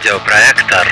Радиопроектор.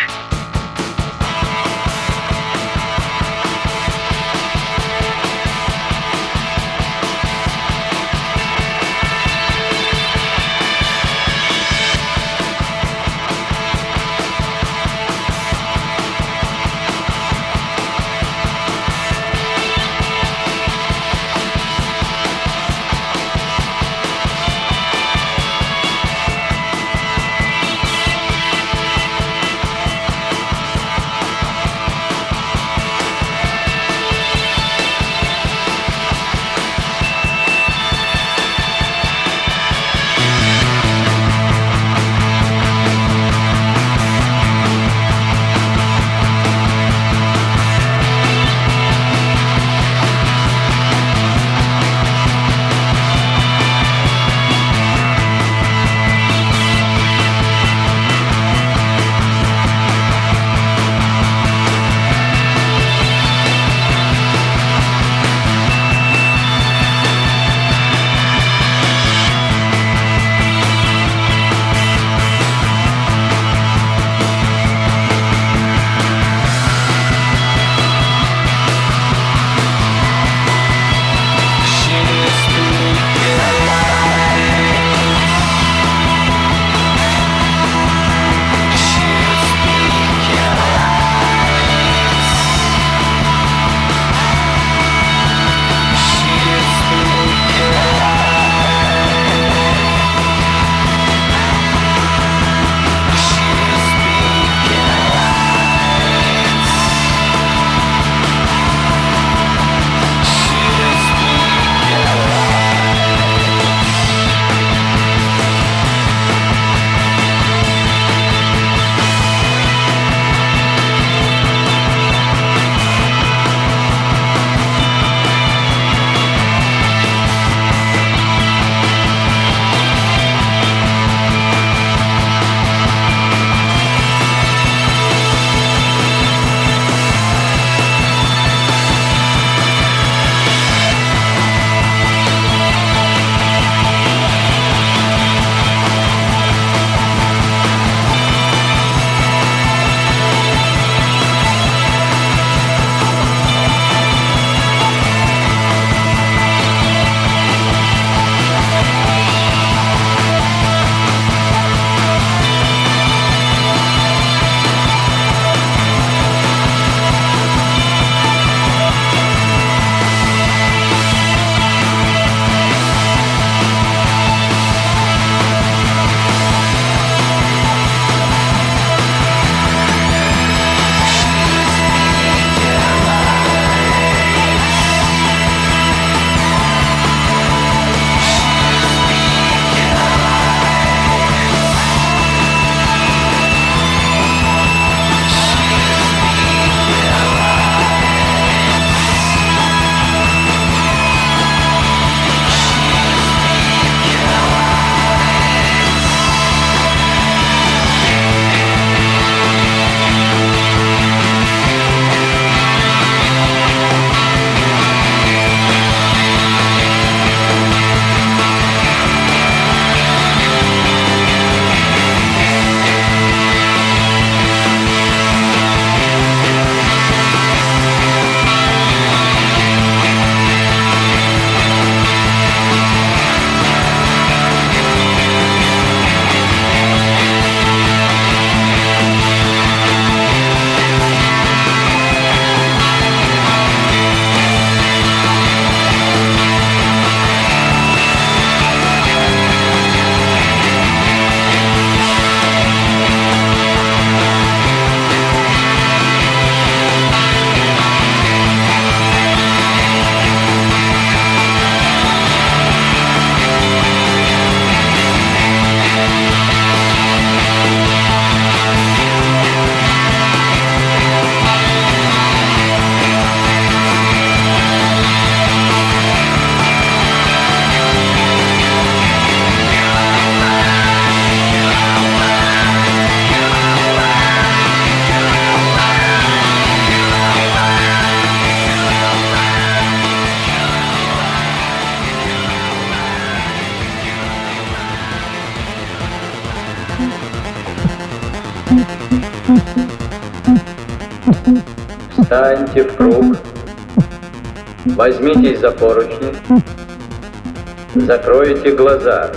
Встаньте в круг, возьмитесь за поручни, закройте глаза,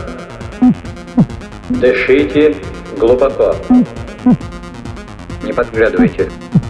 дышите глубоко, не подглядывайте.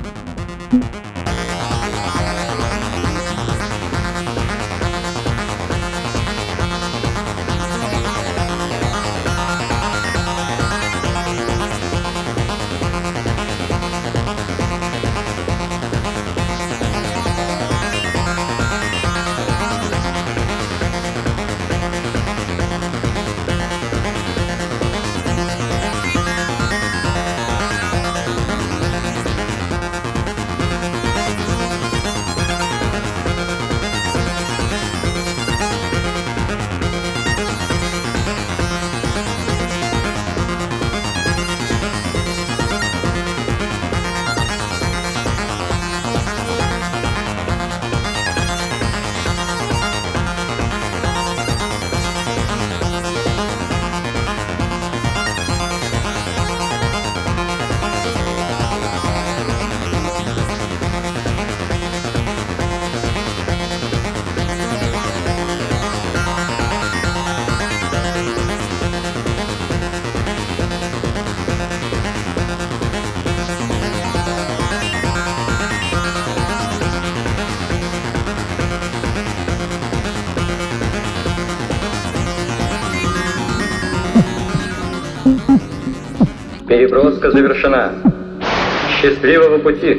Переброска завершена. Счастливого пути!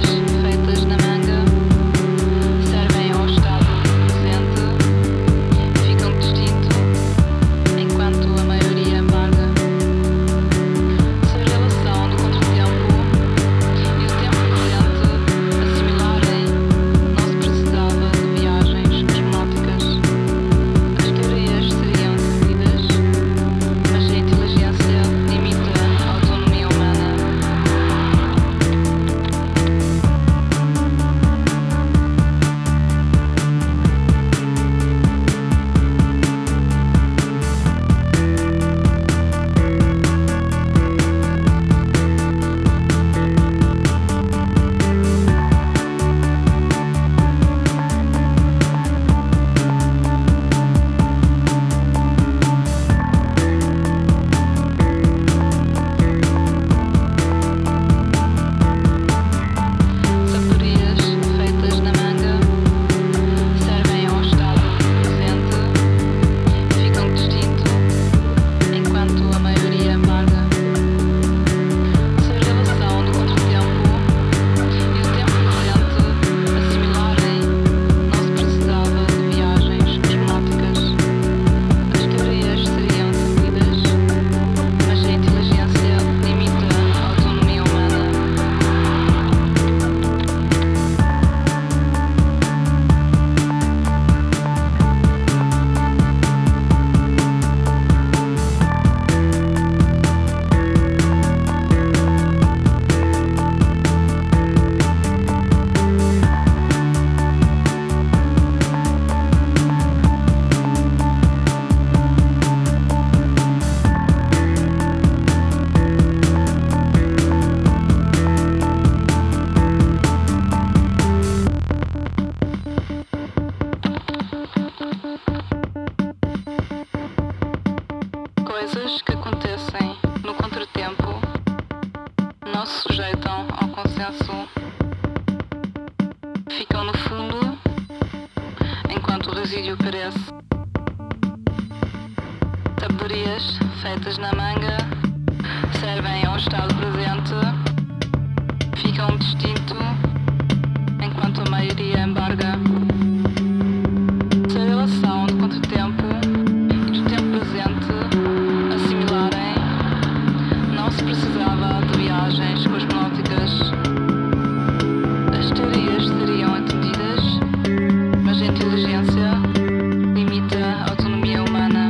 Coisas que acontecem no contratempo não se sujeitam ao consenso, ficam no fundo enquanto o resíduo perece. Sabedorias feitas na manga servem ao estado presente, ficam distinto enquanto a maioria embarga. Se a relação do contratempo e do tempo presente assimilarem, não se precisava de viagens cosmonóticas. As teorias seriam entendidas, mas a inteligência limita a autonomia humana.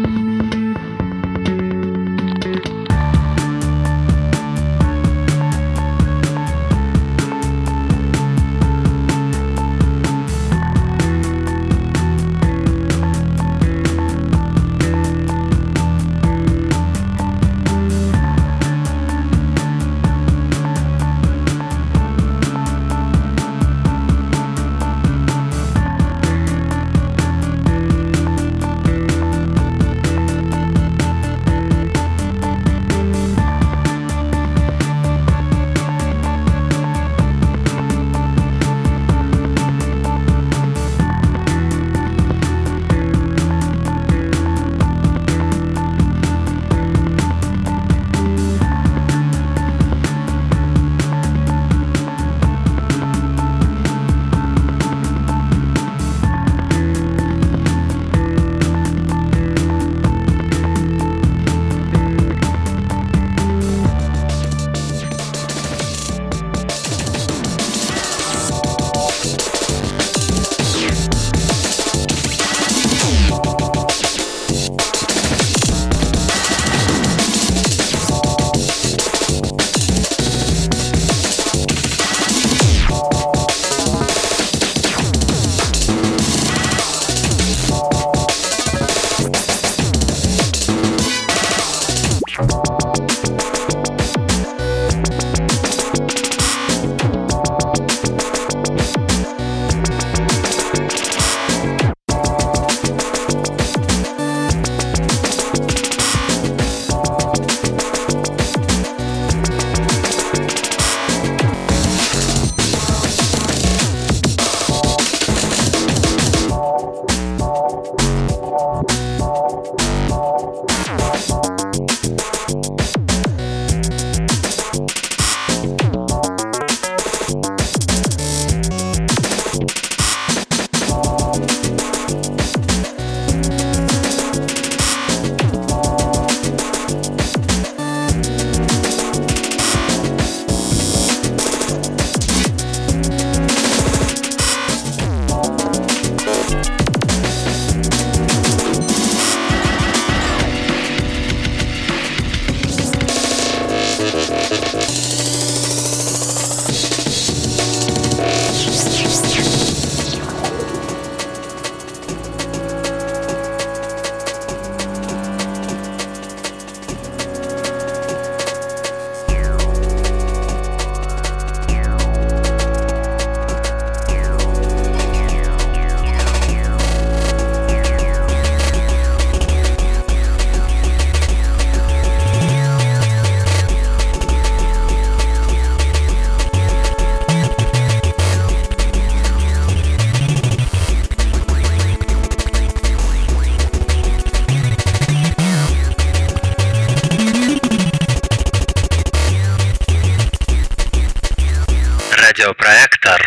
Радиопроектор.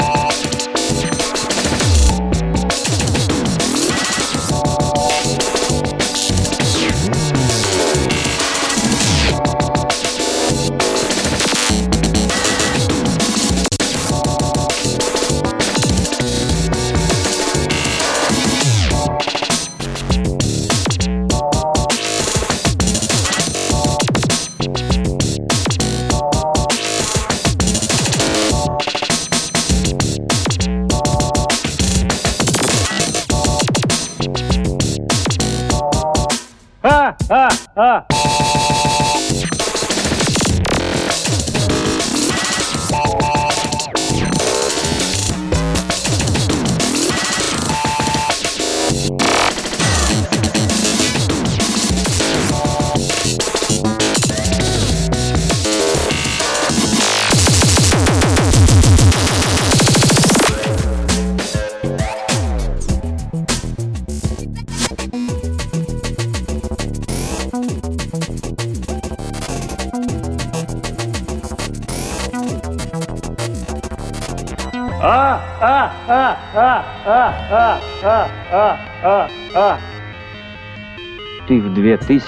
Ты в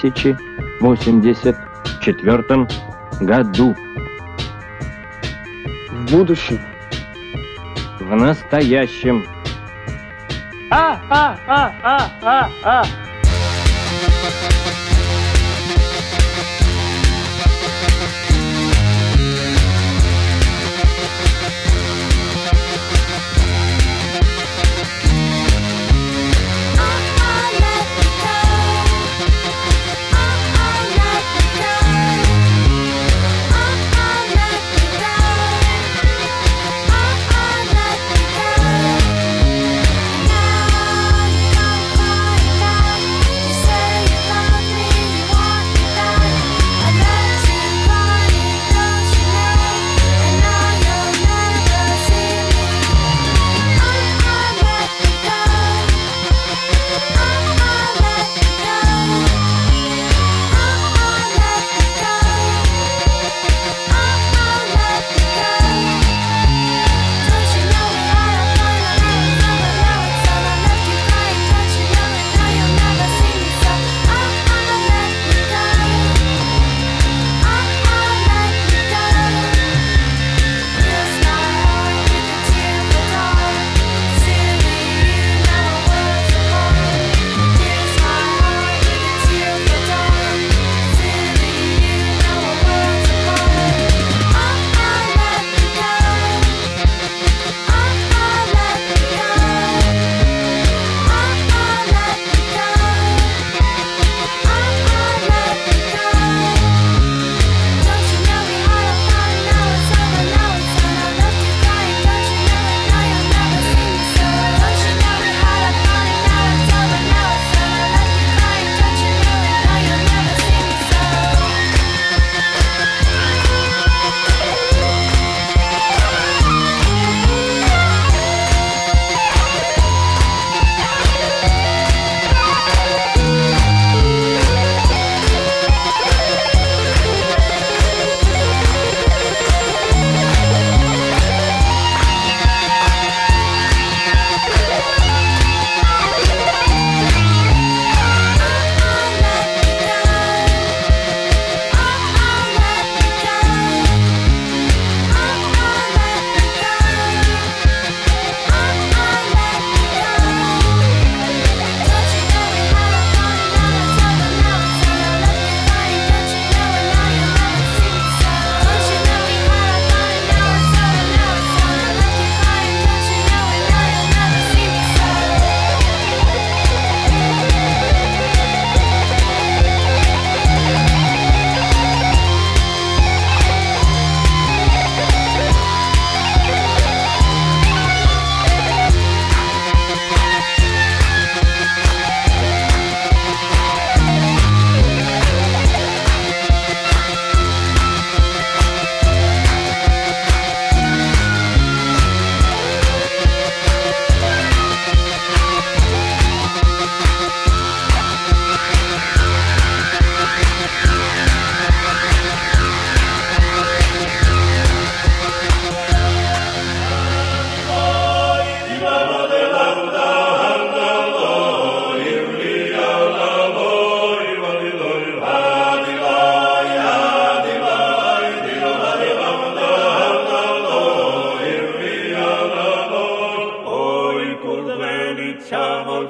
2084 году. В будущем. В настоящем.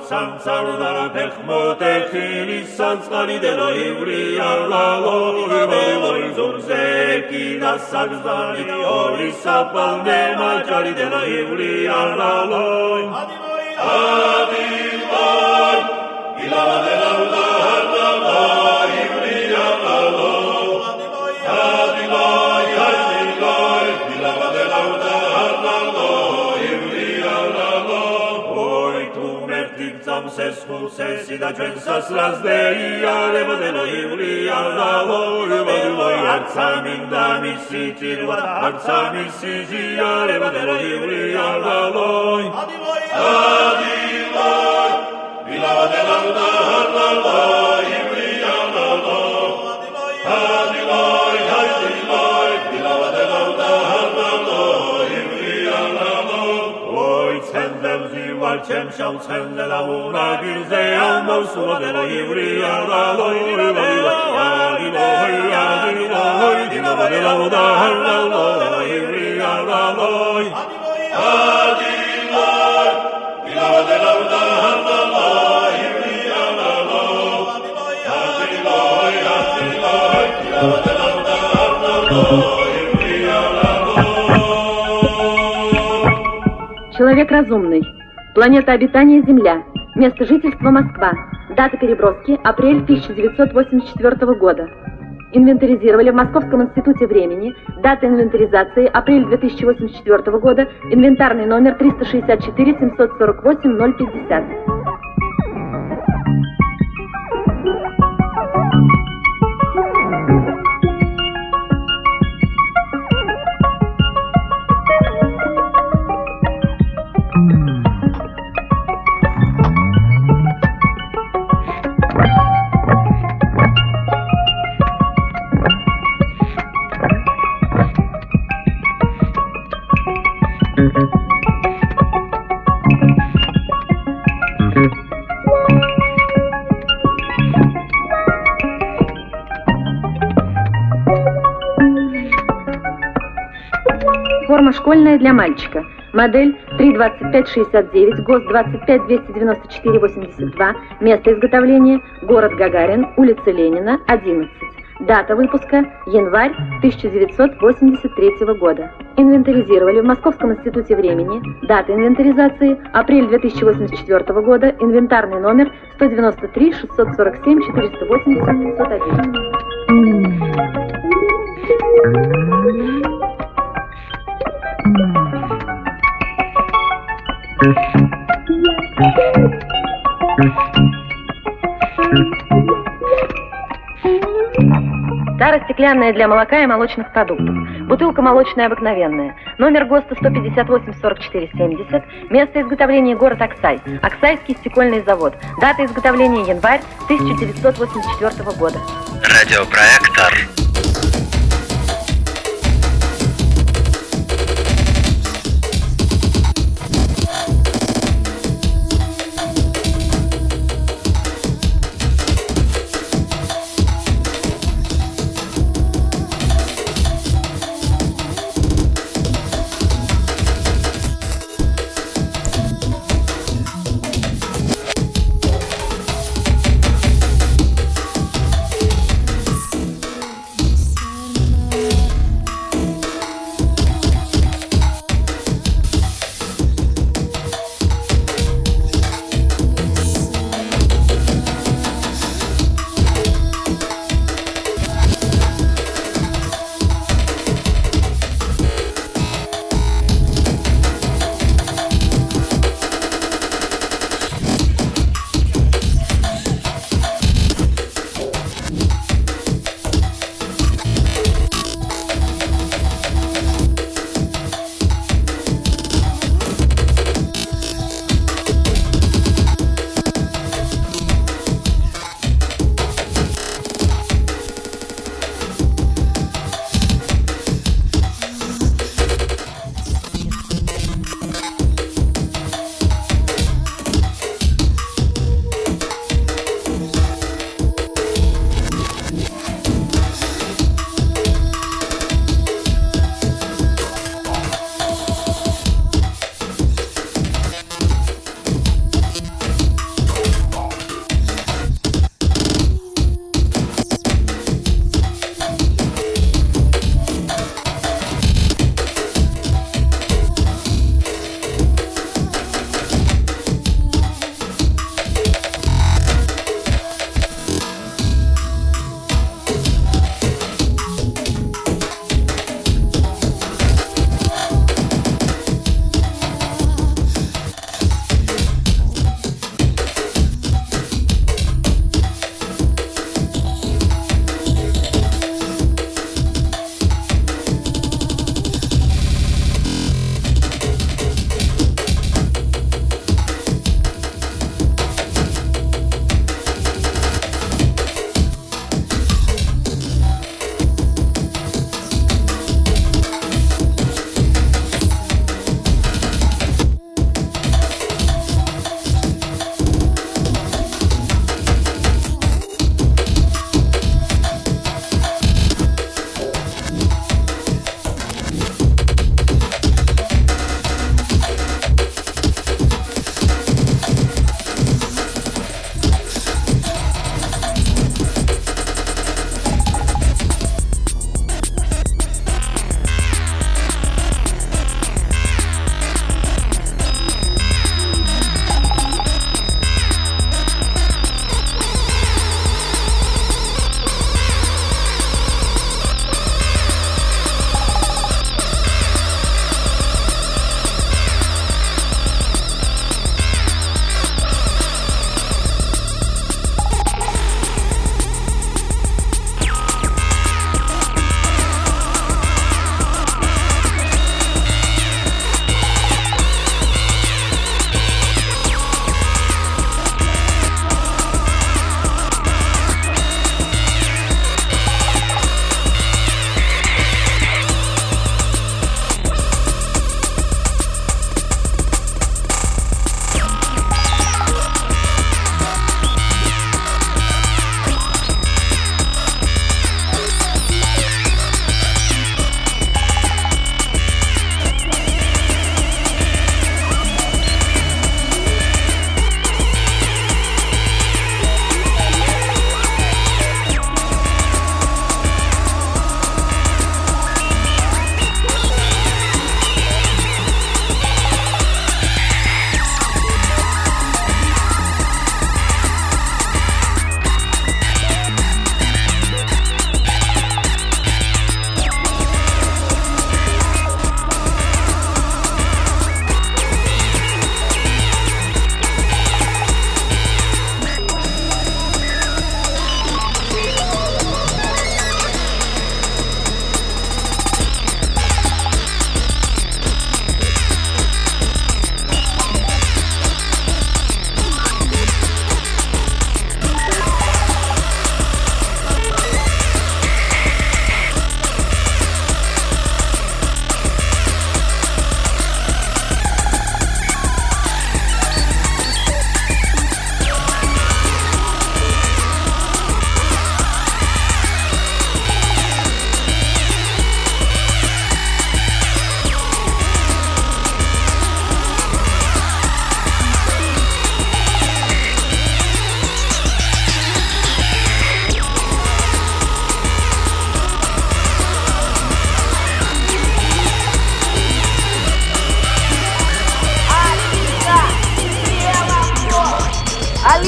სამწარდა ფეხმოტეხილი სამწყალი დელო ივრია ლალო ზურზე კიდა საგზანი ორი საფალნე მაჭარი დელო ივრია ლალო ადილოი ილავა დელაუდა ივრია ლალო ადილოი ილავა დელაუდა ეს ხუსესი და ჩვენ სასრას დეიარება დელო ივლია ლალოი არცა მინდა მისი წირვა არცა მისი ზიარება დელო ივლია ლალოი ადილოი ვილავა დელაუდა ლალოი ივლია ლალოი ადილოი ვილავა დელაუდა ლალოი ივლია ლალოი ცენდელზი ვარ ჩემ შავცენდე და უნაგირზე ამოვსულა დელო ივრია ლალოი ადილოი დილავა დელაუდა ლალოი ივრია ლალოი ადილოი დილავა დელაუდა ლალოი ივრია ლალოი ადილოი დილავა დელაუდა ლალოი ივრია лалои. Человек разумный. Планета обитания Земля. Место жительства Москва. Дата переброски апрель 1984 года. Инвентаризировали в Московском институте времени. Дата инвентаризации апрель 2084 года. Инвентарный номер 364 748 050. Форма школьная для мальчика. Модель 32569, ГОСТ 2529482. Место изготовления город Гагарин, улица Ленина, 11. Дата выпуска январь 1983 года. Инвентаризировали в Московском институте времени. Дата инвентаризации апрель 2084 года. Инвентарный номер 193 647 480 501. Тара стеклянная для молока и молочных продуктов. Бутылка молочная обыкновенная. Номер ГОСТа 158-44-70. Место изготовления город Аксай. Аксайский стекольный завод. Дата изготовления январь 1984 года. Радиопроектор.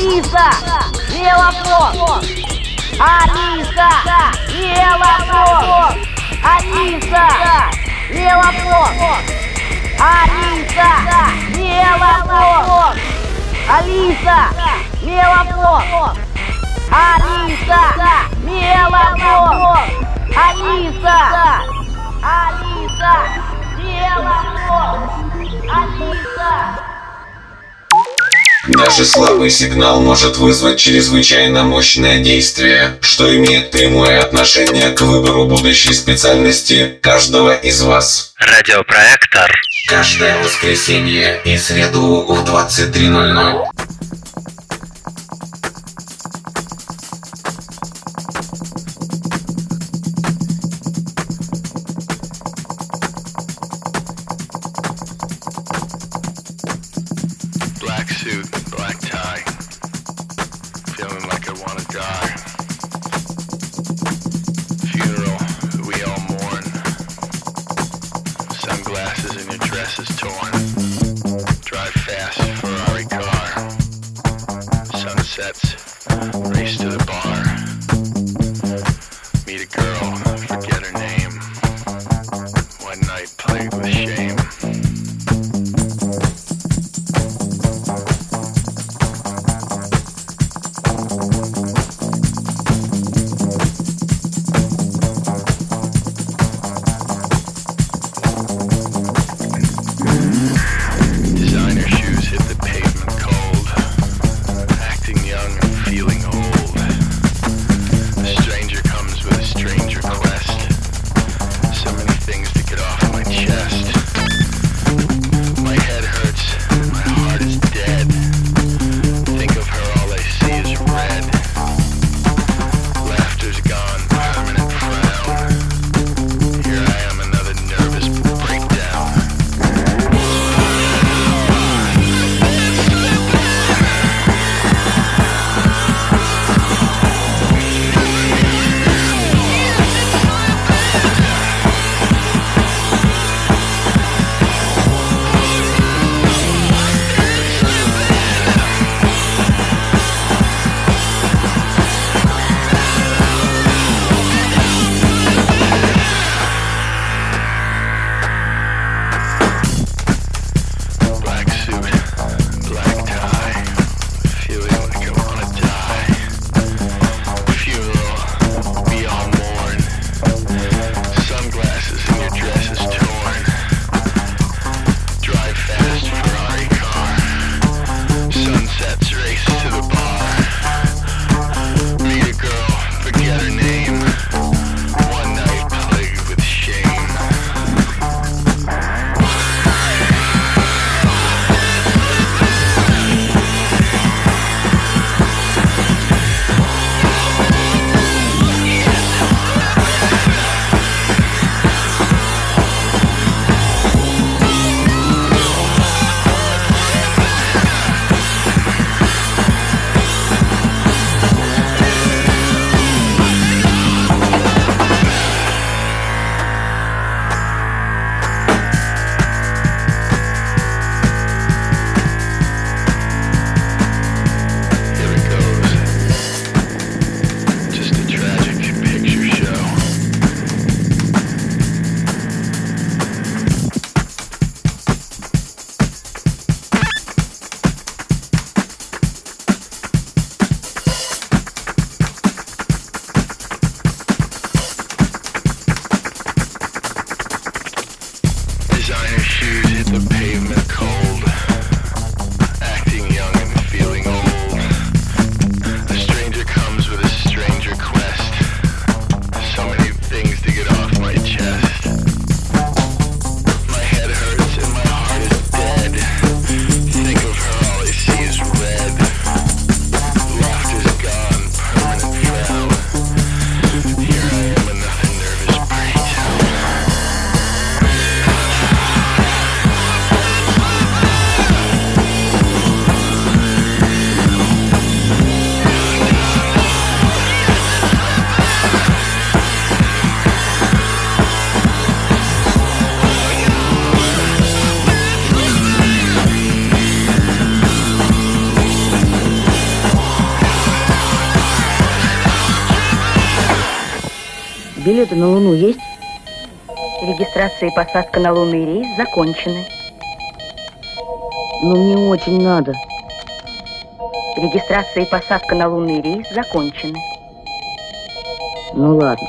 Алиса, мелофон. Алиса, мелофон. Алиса, мелофон. Алиса, мелофон. Алиса, мелофон. Алиса, мелофон. Алиса, мелофон. Алиса. Даже слабый сигнал может вызвать чрезвычайно мощное действие, что имеет прямое отношение к выбору будущей специальности каждого из вас. Радиопроектор. Каждое воскресенье и среду в 23:00. Black suit, black tie. Feeling like I wanna die. Funeral, we all mourn. Sunglasses and your dress is torn. Drive fast, Ferrari car. Sunsets, race to the bar. Meet a girl, forget her name. One night plagued with shame. Designer shoes hit the pavement cold. Acting young and feeling old. A stranger comes with a strange request. So many things to get off my chest. Билеты на Луну есть? Регистрация и посадка на лунный рейс закончены. Но мне очень надо. Регистрация и посадка на лунный рейс закончены. Ну ладно.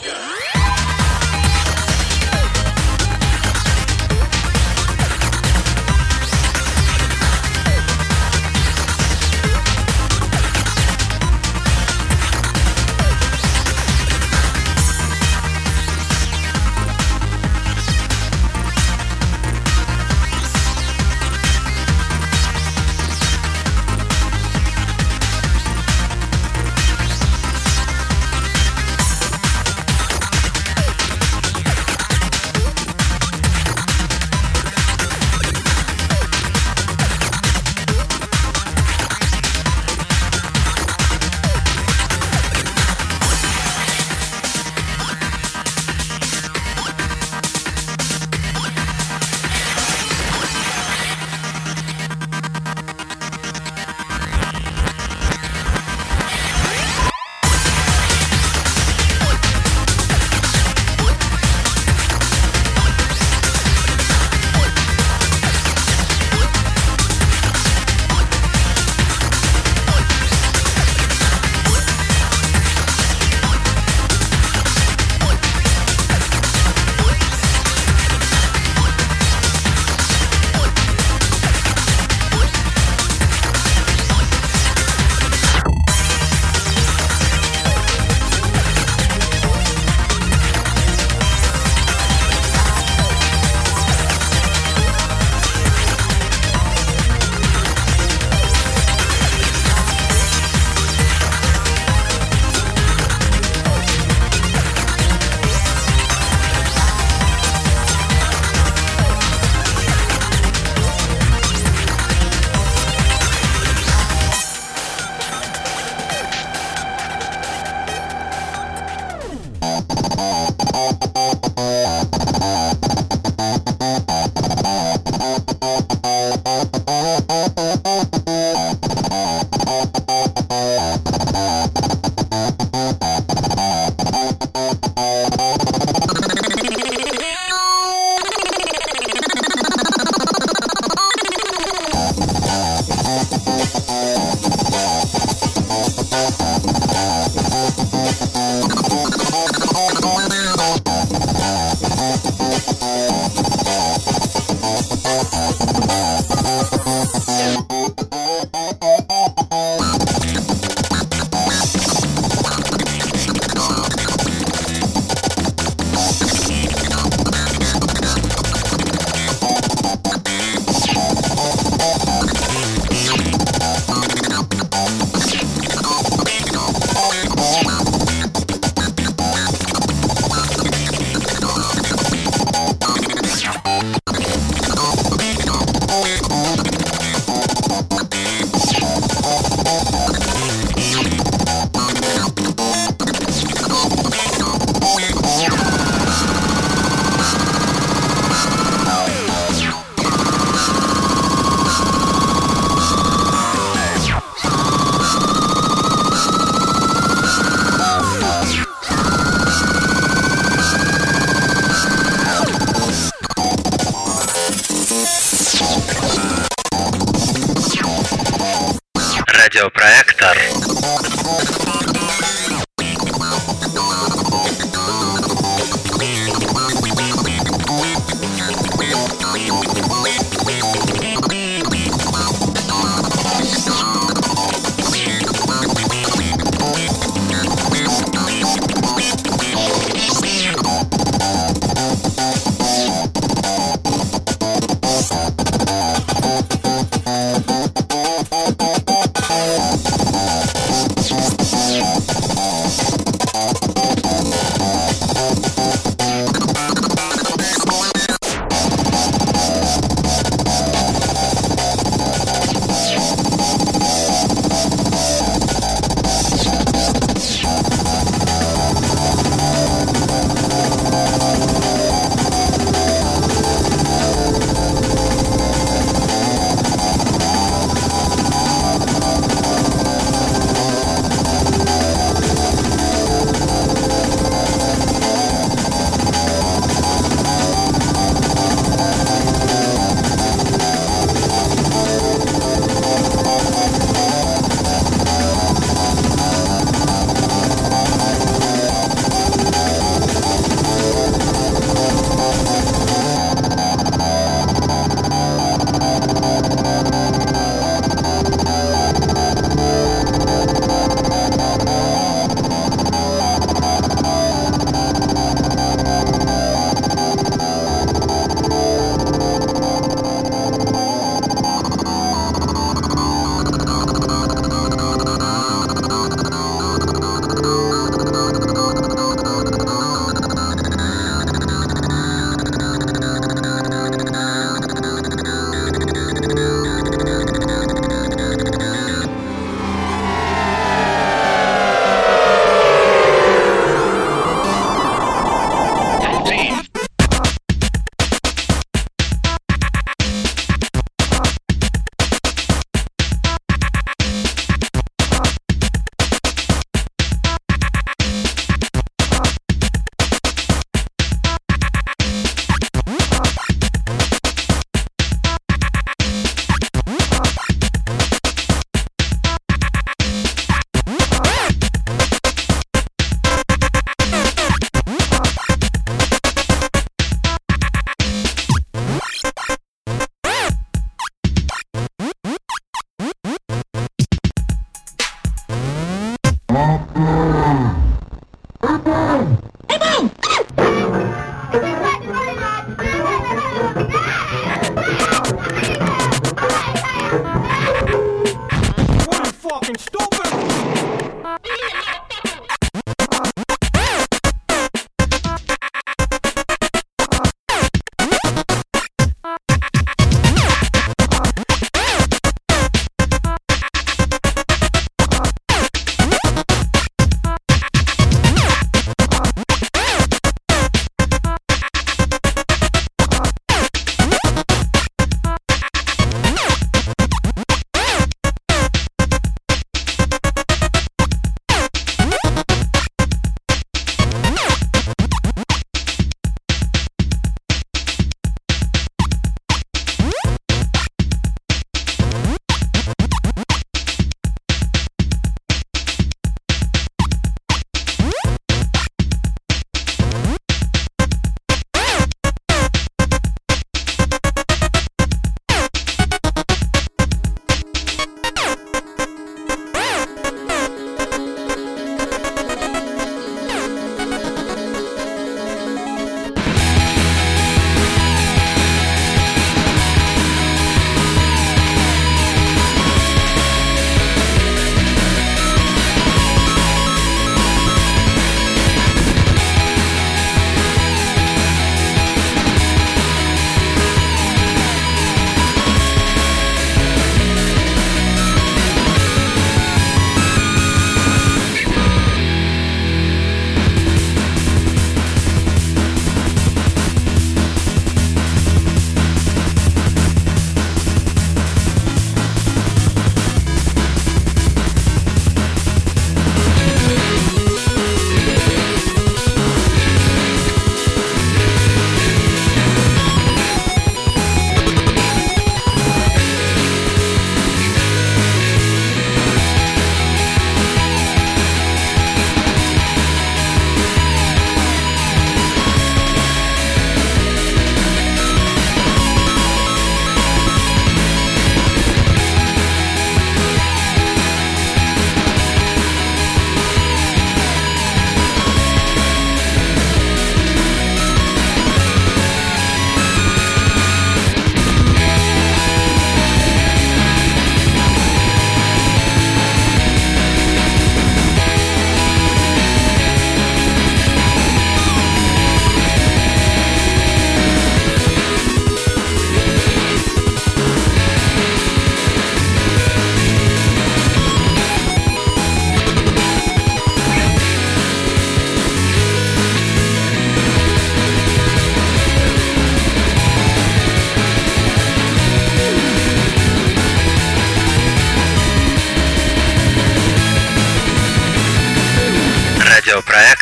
Радиопроектор.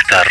проектор.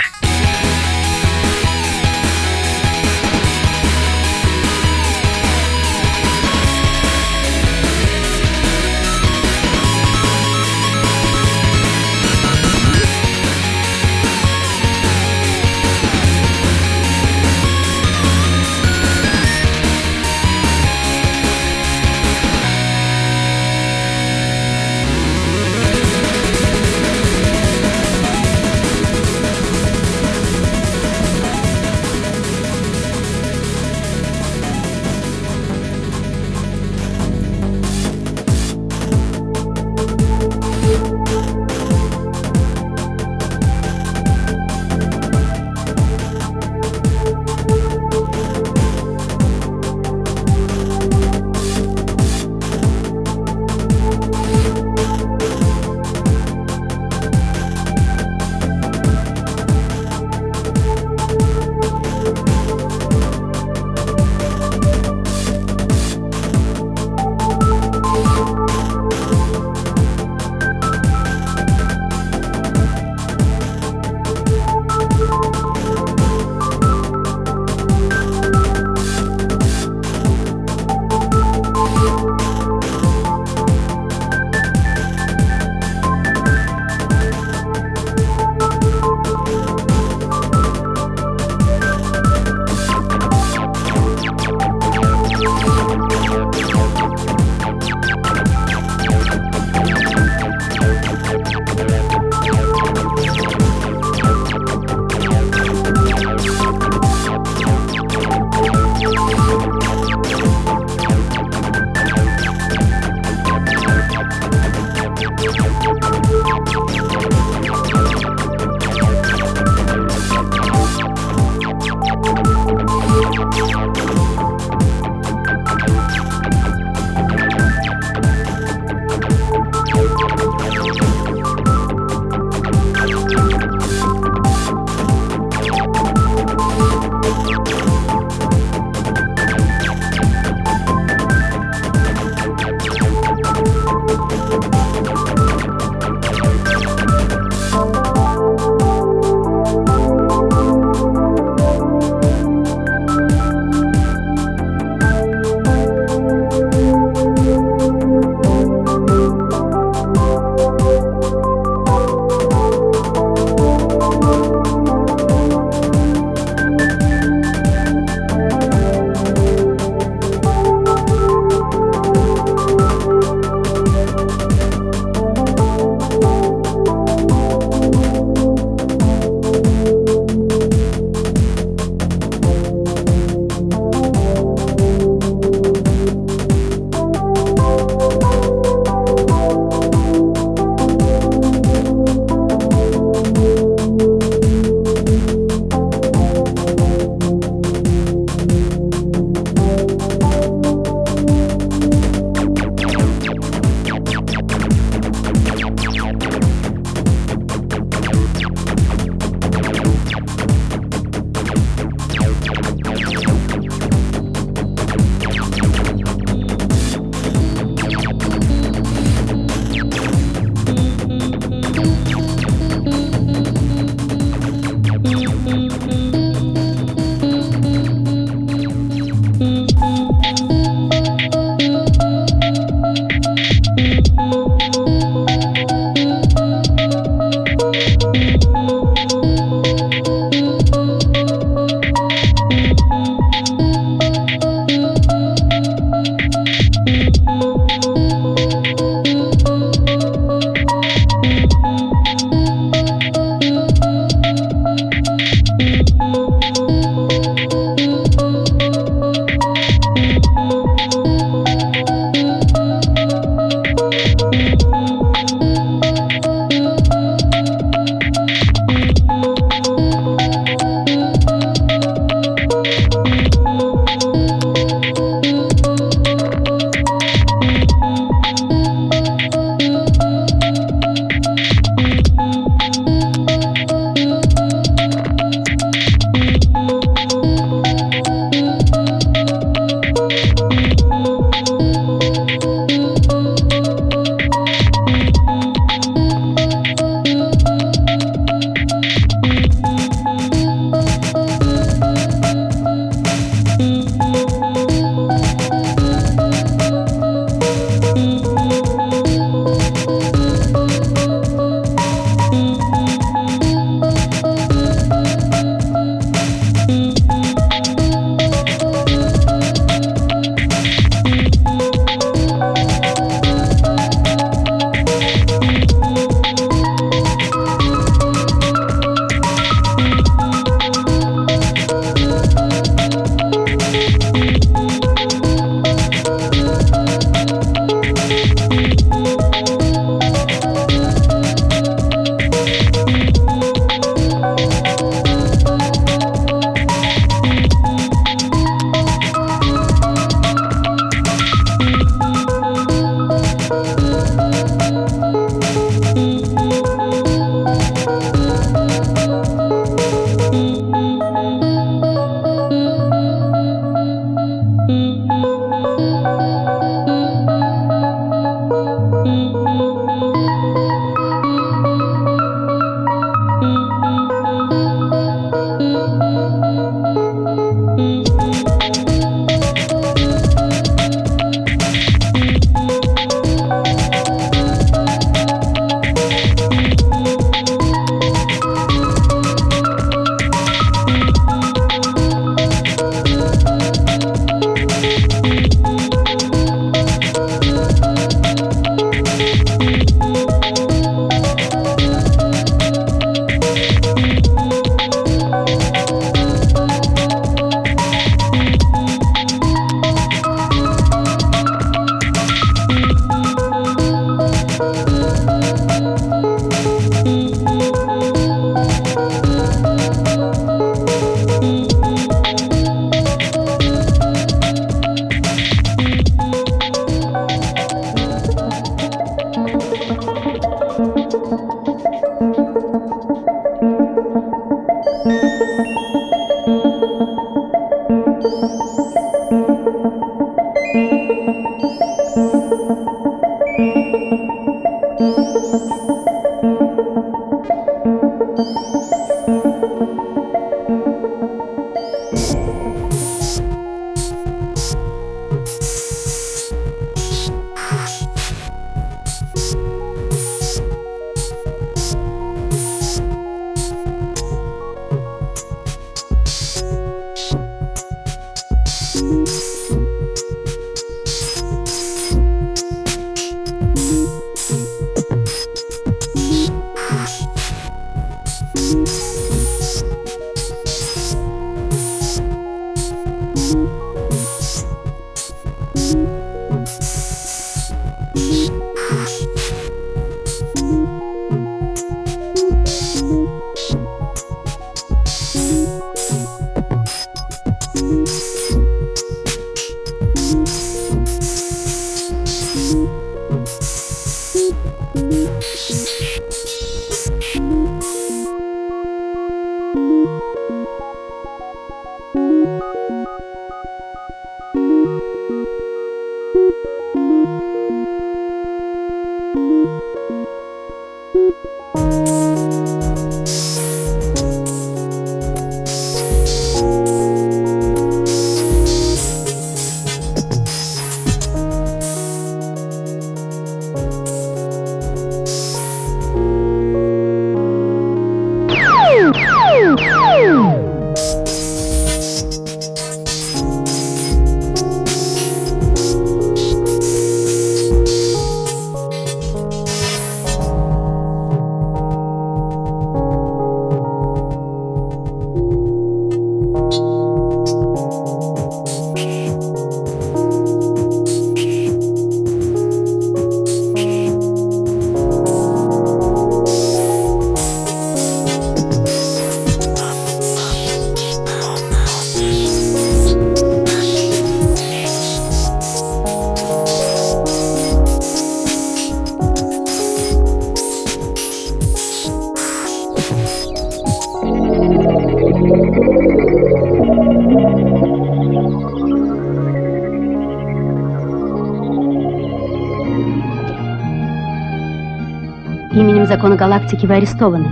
Именем закона галактики вы арестованы.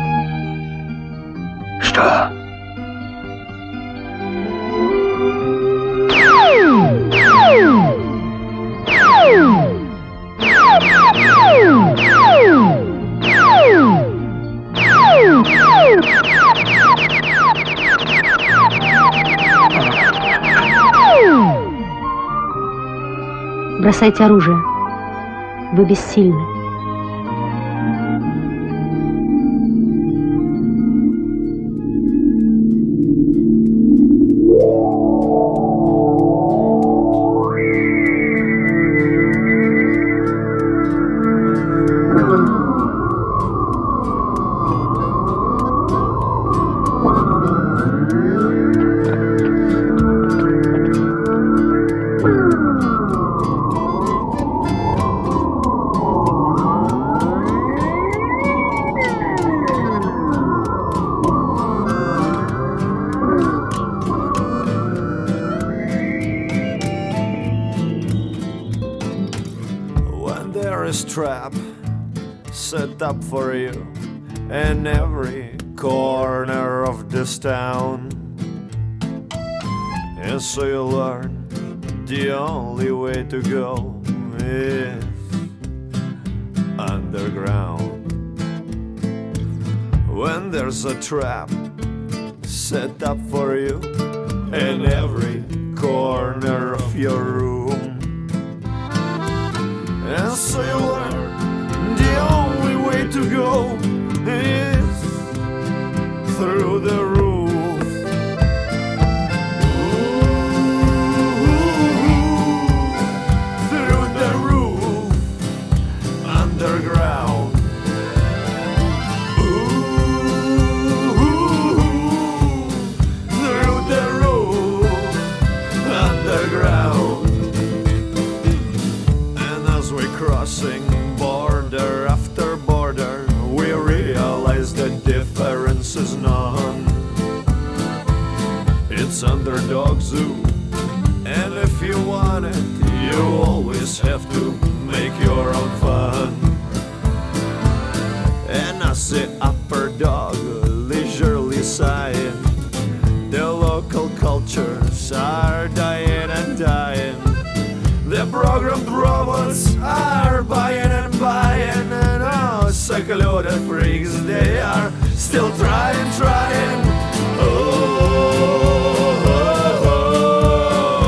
Что? Бросайте оружие. Вы бессильны. Trap set up for you in every corner of this town, and so you learn the only way to go is underground. When there's a trap set up for you in every corner of your room, and so you learn the only way to go is through the roof. Through the roof, underground. Through the roof, underground. Crossing border after border, we realize the difference is none. It's Underdog Zoo, and if you want it, you always have to make your own fun. And I say Upper Dog, leisurely sighing, the local cultures are dying and dying. The programmed robots are buying and buying, and oh, secluded freaks, they are still trying. Oh, oh, oh,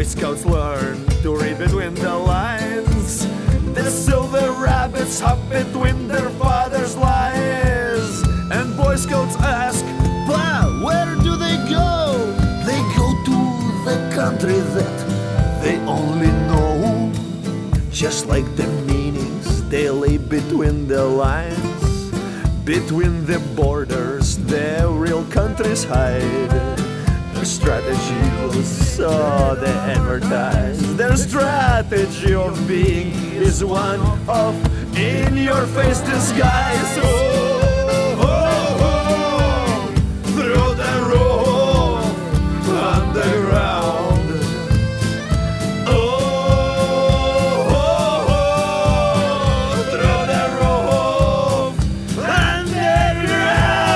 Boy Scouts learn to read between the lines. The silver rabbits hop between their father's lies. And Boy Scouts ask, "Pa, where do they go?" They go to the country that they only know. Just like the meanings they lay between the lines. Between the borders, the real countries hide. Their strategy was so they advertise. Their strategy of being is one of in-your-face disguise. Oh, oh, oh, through the roof, underground. Oh, oh, oh, through the roof, underground.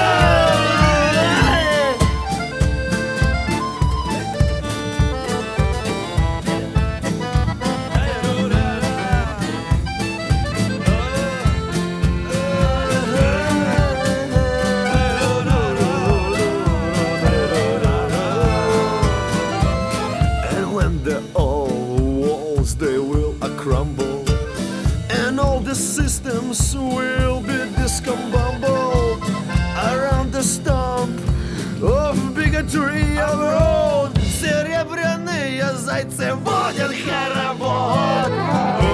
And when the old walls they will crumble, and all the systems will be discombobbled around the stump of bigotry of road, серебряные зайцы водят хоровод.